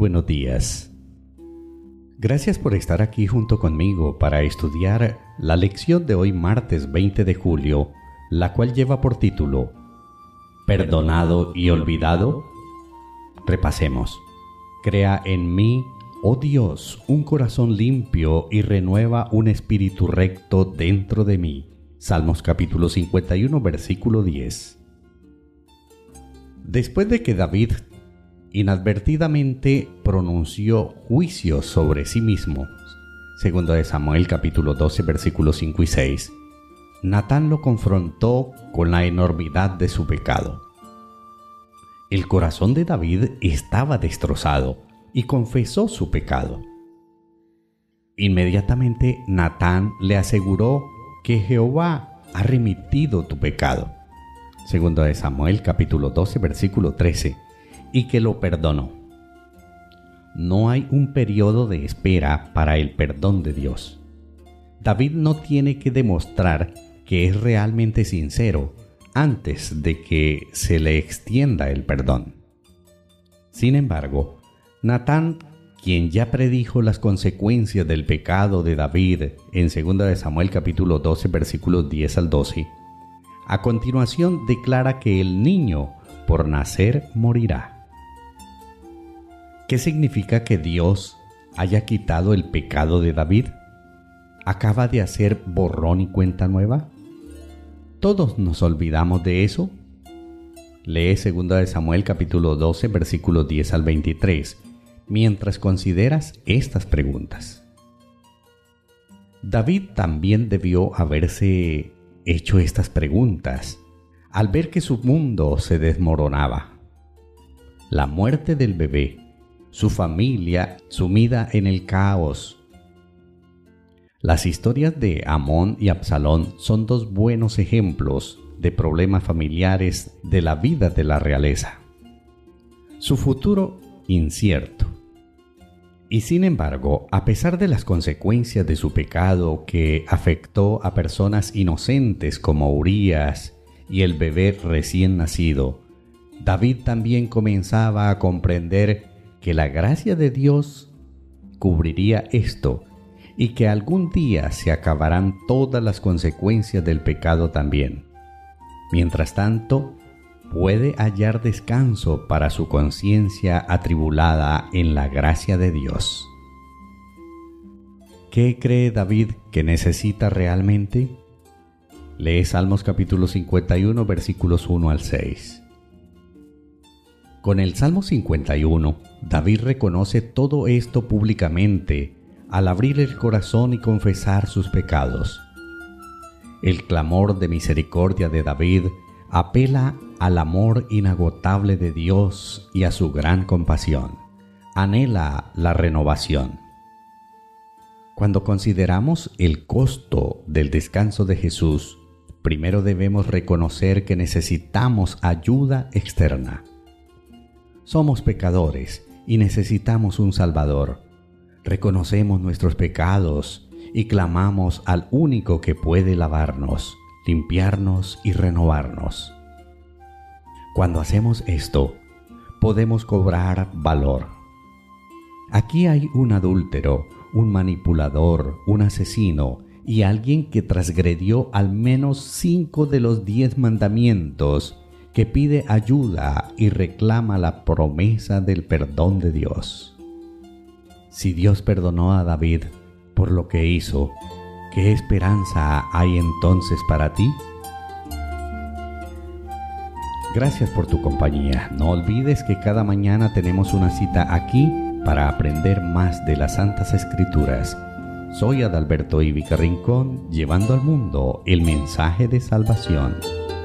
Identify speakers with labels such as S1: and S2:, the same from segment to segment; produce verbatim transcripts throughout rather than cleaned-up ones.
S1: buenos días. Gracias por estar aquí junto conmigo para estudiar la lección de hoy martes veinte de julio, la cual lleva por título ¿Perdonado y olvidado? Repasemos. Crea en mí, oh Dios, un corazón limpio y renueva un espíritu recto dentro de mí. Salmos capítulo cincuenta y uno, versículo diez. Después de que David inadvertidamente pronunció juicios sobre sí mismo, segundo de Samuel capítulo doce, versículos cinco y seis, Natán lo confrontó con la enormidad de su pecado. El corazón de David estaba destrozado y confesó su pecado. Inmediatamente Natán le aseguró que Jehová ha remitido tu pecado, segundo de Samuel capítulo doce, versículo trece, y que lo perdonó. No hay un periodo de espera para el perdón de Dios. David no tiene que demostrar que es realmente sincero antes de que se le extienda el perdón. Sin embargo, Natán, quien ya predijo las consecuencias del pecado de David en segunda de Samuel capítulo doce, versículos diez al doce, a continuación declara que el niño por nacer morirá. ¿Qué significa que Dios haya quitado el pecado de David? ¿Acaba de hacer borrón y cuenta nueva? ¿Todos nos olvidamos de eso? Lee segunda de Samuel capítulo doce, versículos diez al veintitrés, mientras consideras estas preguntas. David también debió haberse hecho estas preguntas al ver que su mundo se desmoronaba. La muerte del bebé, su familia sumida en el caos. Las historias de Amnón y Absalón son dos buenos ejemplos de problemas familiares de la vida de la realeza. Su futuro incierto. Y sin embargo, a pesar de las consecuencias de su pecado que afectó a personas inocentes como Urías y el bebé recién nacido, David también comenzaba a comprender que la gracia de Dios cubriría esto y que algún día se acabarán todas las consecuencias del pecado también. Mientras tanto, puede hallar descanso para su conciencia atribulada en la gracia de Dios. ¿Qué cree David que necesita realmente? Lee Salmos capítulo cincuenta y uno, versículos uno al seis. Con el Salmo cincuenta y uno, David reconoce todo esto públicamente al abrir el corazón y confesar sus pecados. El clamor de misericordia de David apela al amor inagotable de Dios y a su gran compasión. Anhela la renovación. Cuando consideramos el costo del descanso de Jesús, primero debemos reconocer que necesitamos ayuda externa. Somos pecadores y necesitamos un Salvador. Reconocemos nuestros pecados y clamamos al único que puede lavarnos, limpiarnos y renovarnos. Cuando hacemos esto, podemos cobrar valor. Aquí hay un adúltero, un manipulador, un asesino y alguien que transgredió al menos cinco de los diez mandamientos, que pide ayuda y reclama la promesa del perdón de Dios. Si Dios perdonó a David por lo que hizo, ¿qué esperanza hay entonces para ti? Gracias por tu compañía. No olvides que cada mañana tenemos una cita aquí para aprender más de las Santas Escrituras. Soy Adalberto Ivica Rincón, llevando al mundo el mensaje de salvación.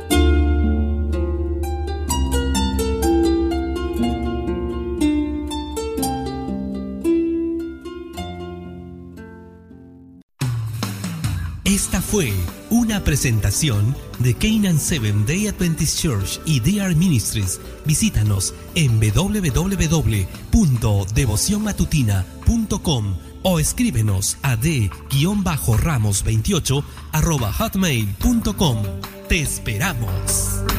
S2: Esta fue una presentación de Canaan Seventh Day Adventist Church y D R Ministries. Visítanos en doble u doble u doble u punto devoción matutina punto com o escríbenos a d ramos veintiocho arroba hotmail punto com. Te esperamos.